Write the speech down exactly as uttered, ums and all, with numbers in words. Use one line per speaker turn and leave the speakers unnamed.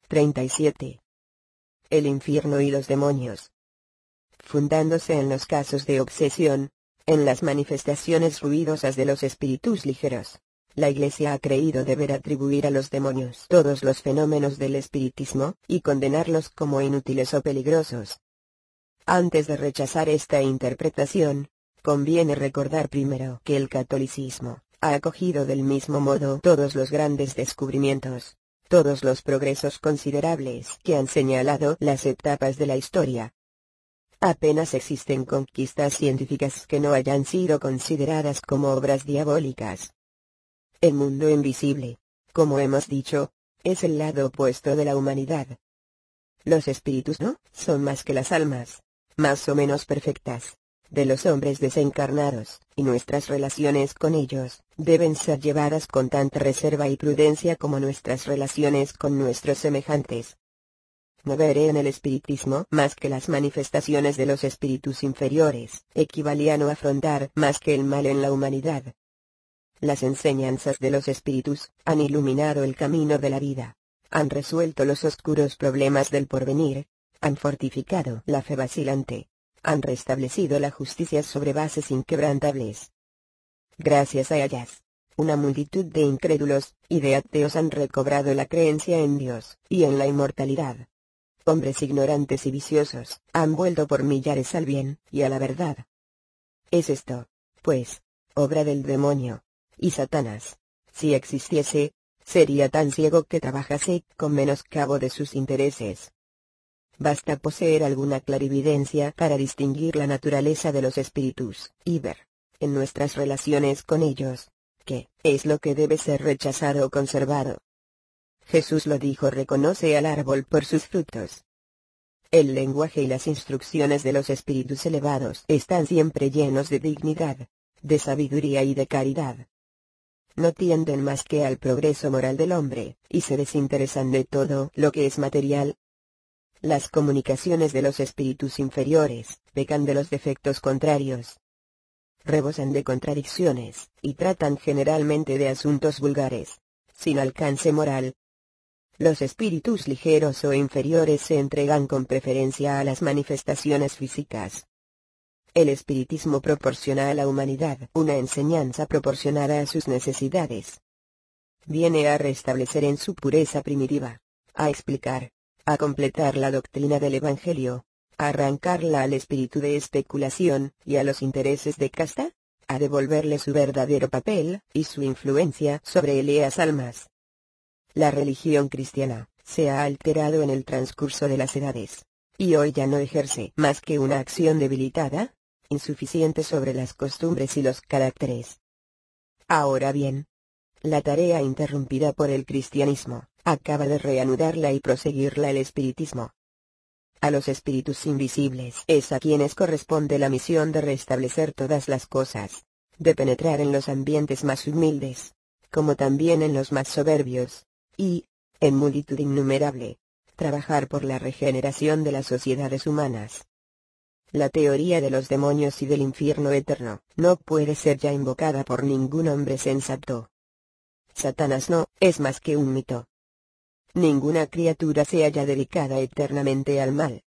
treinta y siete. El infierno y los demonios. Fundándose en los casos de obsesión, en las manifestaciones ruidosas de los espíritus ligeros, la Iglesia ha creído deber atribuir a los demonios todos los fenómenos del espiritismo, y condenarlos como inútiles o peligrosos. Antes de rechazar esta interpretación, conviene recordar primero que el catolicismo ha acogido del mismo modo todos los grandes descubrimientos, todos los progresos considerables que han señalado las etapas de la historia. Apenas existen conquistas científicas que no hayan sido consideradas como obras diabólicas. El mundo invisible, como hemos dicho, es el lado opuesto de la humanidad. Los espíritus no son más que las almas, más o menos perfectas, de los hombres desencarnados, y nuestras relaciones con ellos deben ser llevadas con tanta reserva y prudencia como nuestras relaciones con nuestros semejantes. No veré en el espiritismo más que las manifestaciones de los espíritus inferiores, equivalían a afrontar más que el mal en la humanidad. Las enseñanzas de los espíritus han iluminado el camino de la vida, han resuelto los oscuros problemas del porvenir, han fortificado la fe vacilante, han restablecido la justicia sobre bases inquebrantables. Gracias a ellas, una multitud de incrédulos y de ateos han recobrado la creencia en Dios y en la inmortalidad. Hombres ignorantes y viciosos han vuelto por millares al bien y a la verdad. Es esto, pues, obra del demonio, y Satanás, si existiese, sería tan ciego que trabajase con menoscabo de sus intereses. Basta poseer alguna clarividencia para distinguir la naturaleza de los espíritus, y ver, en nuestras relaciones con ellos, qué es lo que debe ser rechazado o conservado. Jesús lo dijo: reconoce al árbol por sus frutos. El lenguaje y las instrucciones de los espíritus elevados están siempre llenos de dignidad, de sabiduría y de caridad. No tienden más que al progreso moral del hombre, y se desinteresan de todo lo que es material. Las comunicaciones de los espíritus inferiores pecan de los defectos contrarios. Rebosan de contradicciones, y tratan generalmente de asuntos vulgares, sin alcance moral. Los espíritus ligeros o inferiores se entregan con preferencia a las manifestaciones físicas. El espiritismo proporciona a la humanidad una enseñanza proporcionada a sus necesidades. Viene a restablecer en su pureza primitiva, a explicar, a completar la doctrina del Evangelio, a arrancarla al espíritu de especulación y a los intereses de casta, a devolverle su verdadero papel y su influencia sobre las almas. La religión cristiana se ha alterado en el transcurso de las edades, y hoy ya no ejerce más que una acción debilitada, insuficiente sobre las costumbres y los caracteres. Ahora bien, la tarea interrumpida por el cristianismo acaba de reanudarla y proseguirla el espiritismo. A los espíritus invisibles es a quienes corresponde la misión de restablecer todas las cosas, de penetrar en los ambientes más humildes, como también en los más soberbios, y, en multitud innumerable, trabajar por la regeneración de las sociedades humanas. La teoría de los demonios y del infierno eterno no puede ser ya invocada por ningún hombre sensato. Satanás no es más que un mito. Ninguna criatura se halla dedicada eternamente al mal.